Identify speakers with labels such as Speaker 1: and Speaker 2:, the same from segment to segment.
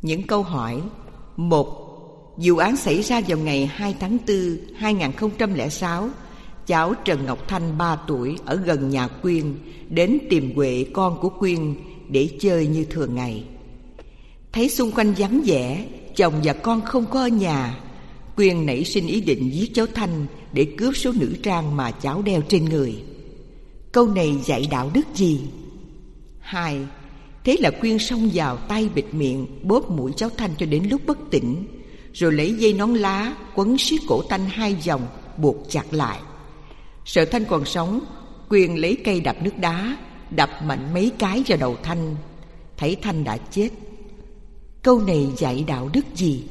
Speaker 1: Những câu hỏi. 1. Vụ án xảy ra vào ngày 2 tháng 4, 2006. Cháu Trần Ngọc Thanh 3 tuổi ở gần nhà Quyên đến tìm Huệ con của Quyên để chơi như thường ngày. Thấy xung quanh vắng vẻ, chồng và con không có ở nhà, Quyên nảy sinh ý định giết cháu Thanh để cướp số nữ trang mà cháu đeo trên người. Câu này dạy đạo đức gì? 2. Thế là Quyên xông vào tay bịt miệng, bóp mũi cháu Thanh cho đến lúc bất tỉnh, rồi lấy dây nón lá quấn siết cổ Thanh 2 vòng, buộc chặt lại. Sợ Thanh còn sống, Quyên lấy cây đập nước đá đập mạnh mấy cái vào đầu Thanh. Thấy Thanh đã chết. Câu này dạy đạo đức gì?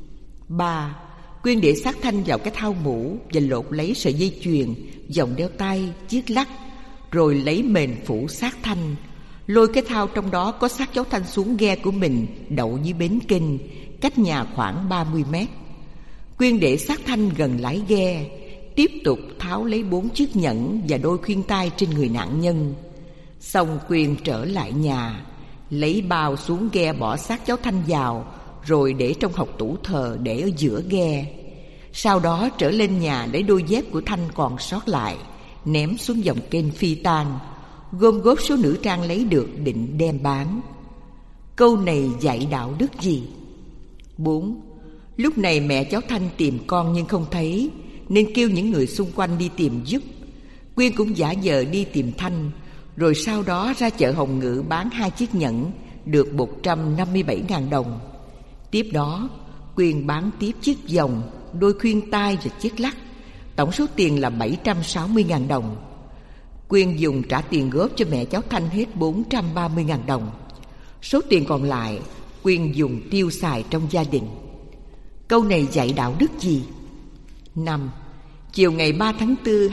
Speaker 1: 3. Quyên để xác Thanh vào cái thau mũ và lột lấy sợi dây chuyền, vòng đeo tay, chiếc lắc, rồi lấy mền phủ xác Thanh, lôi cái thau trong đó có xác cháu Thanh xuống ghe của mình đậu dưới bến kênh, cách nhà khoảng 30 mét. Quyên để xác Thanh gần lái ghe, tiếp tục tháo lấy 4 chiếc nhẫn và đôi khuyên tai trên người nạn nhân. Xong Quyên trở lại nhà, lấy bao xuống ghe bỏ xác cháu Thanh vào, rồi để trong hộc tủ thờ để ở giữa ghe. Sau đó trở lên nhà lấy đôi dép của Thanh còn sót lại, ném xuống dòng kênh phi tang, gom góp số nữ trang lấy được định đem bán. Câu này dạy đạo đức gì? 4. Lúc này mẹ cháu Thanh tìm con nhưng không thấy, nên kêu những người xung quanh đi tìm giúp. Quyên cũng giả vờ đi tìm Thanh, rồi sau đó ra chợ Hồng Ngự bán 2 chiếc nhẫn, được 157.000 đồng. Tiếp đó Quyên bán tiếp chiếc vòng, đôi khuyên tai và chiếc lắc, tổng số tiền là 760.000 đồng. Quyên dùng trả tiền góp cho mẹ cháu Thanh hết 430.000 đồng. Số tiền còn lại Quyên dùng tiêu xài trong gia đình. Câu này dạy đạo đức gì? 5. Chiều ngày 3 tháng 4,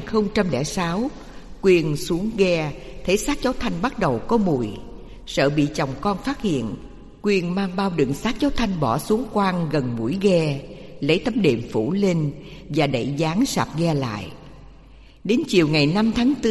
Speaker 1: 2006, Quyên xuống ghe, thấy xác cháu Thanh bắt đầu có mùi. Sợ bị chồng con phát hiện, Quyên mang bao đựng xác cháu Thanh bỏ xuống khoang gần mũi ghe, lấy tấm đệm phủ lên và đậy dán sạp ghe lại. Đến chiều ngày 5 tháng 4,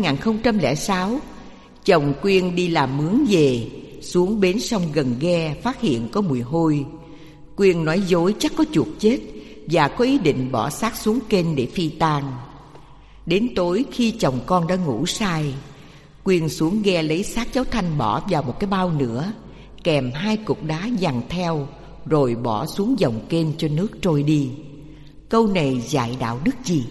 Speaker 1: 2006, chồng Quyên đi làm mướn về, xuống bến sông gần ghe phát hiện có mùi hôi. Quyên nói dối chắc có chuột chết và có ý định bỏ xác xuống kênh để phi tang. Đến tối khi chồng con đã ngủ say, Quyên xuống ghe lấy xác cháu Thanh bỏ vào một cái bao nữa, kèm 2 cục đá giằng theo, rồi bỏ xuống dòng kênh cho nước trôi đi. Câu này dạy đạo đức gì?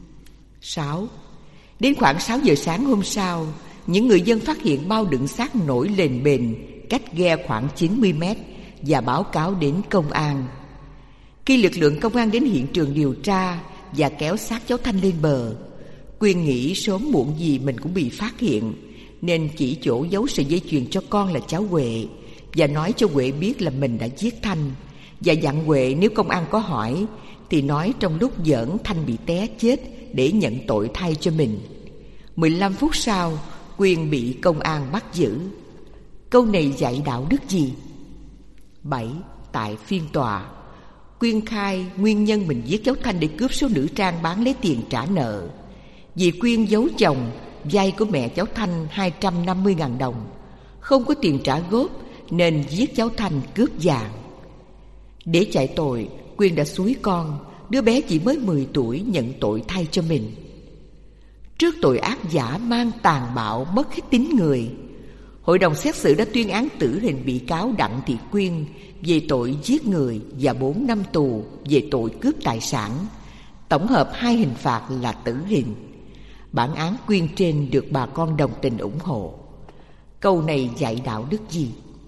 Speaker 1: 6. Đến khoảng 6 giờ sáng hôm sau, những người dân phát hiện bao đựng xác nổi lềnh bềnh cách ghe khoảng 90 mét và báo cáo đến công an. Khi lực lượng công an đến hiện trường điều tra và kéo xác cháu Thanh lên bờ, Quyên nghĩ sớm muộn gì mình cũng bị phát hiện, nên chỉ chỗ giấu sợi dây chuyền cho con là cháu Huệ và nói cho Huệ biết là mình đã giết Thanh, và dặn Huệ nếu công an có hỏi thì nói trong lúc giỡn Thanh bị té chết để nhận tội thay cho mình. 15 phút sau, Quyên bị công an bắt giữ. Câu này dạy đạo đức gì? 7. Tại phiên tòa, Quyên khai nguyên nhân mình giết cháu Thanh để cướp số nữ trang bán lấy tiền trả nợ. Vì Quyên giấu chồng vay của mẹ cháu Thanh 250.000 đồng, không có tiền trả góp nên giết cháu Thanh cướp vàng. Để chạy tội, Quyên đã xúi con, đứa bé chỉ mới 10 tuổi, nhận tội thay cho mình. Trước tội ác dã man tàn bạo mất hết tính người, hội đồng xét xử đã tuyên án tử hình bị cáo Đặng Thị Quyên về tội giết người và 4 năm tù về tội cướp tài sản. Tổng hợp 2 hình phạt là tử hình. Bản án Quyên trên được bà con đồng tình ủng hộ. Câu này dạy đạo đức gì?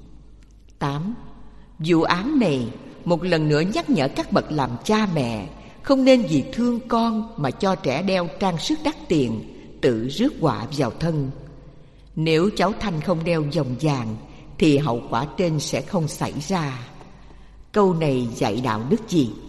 Speaker 1: 8. Vụ án này một lần nữa nhắc nhở các bậc làm cha mẹ không nên vì thương con mà cho trẻ đeo trang sức đắt tiền, tự rước họa vào thân. Nếu cháu Thanh không đeo vòng vàng thì hậu quả trên sẽ không xảy ra. Câu này dạy đạo đức gì?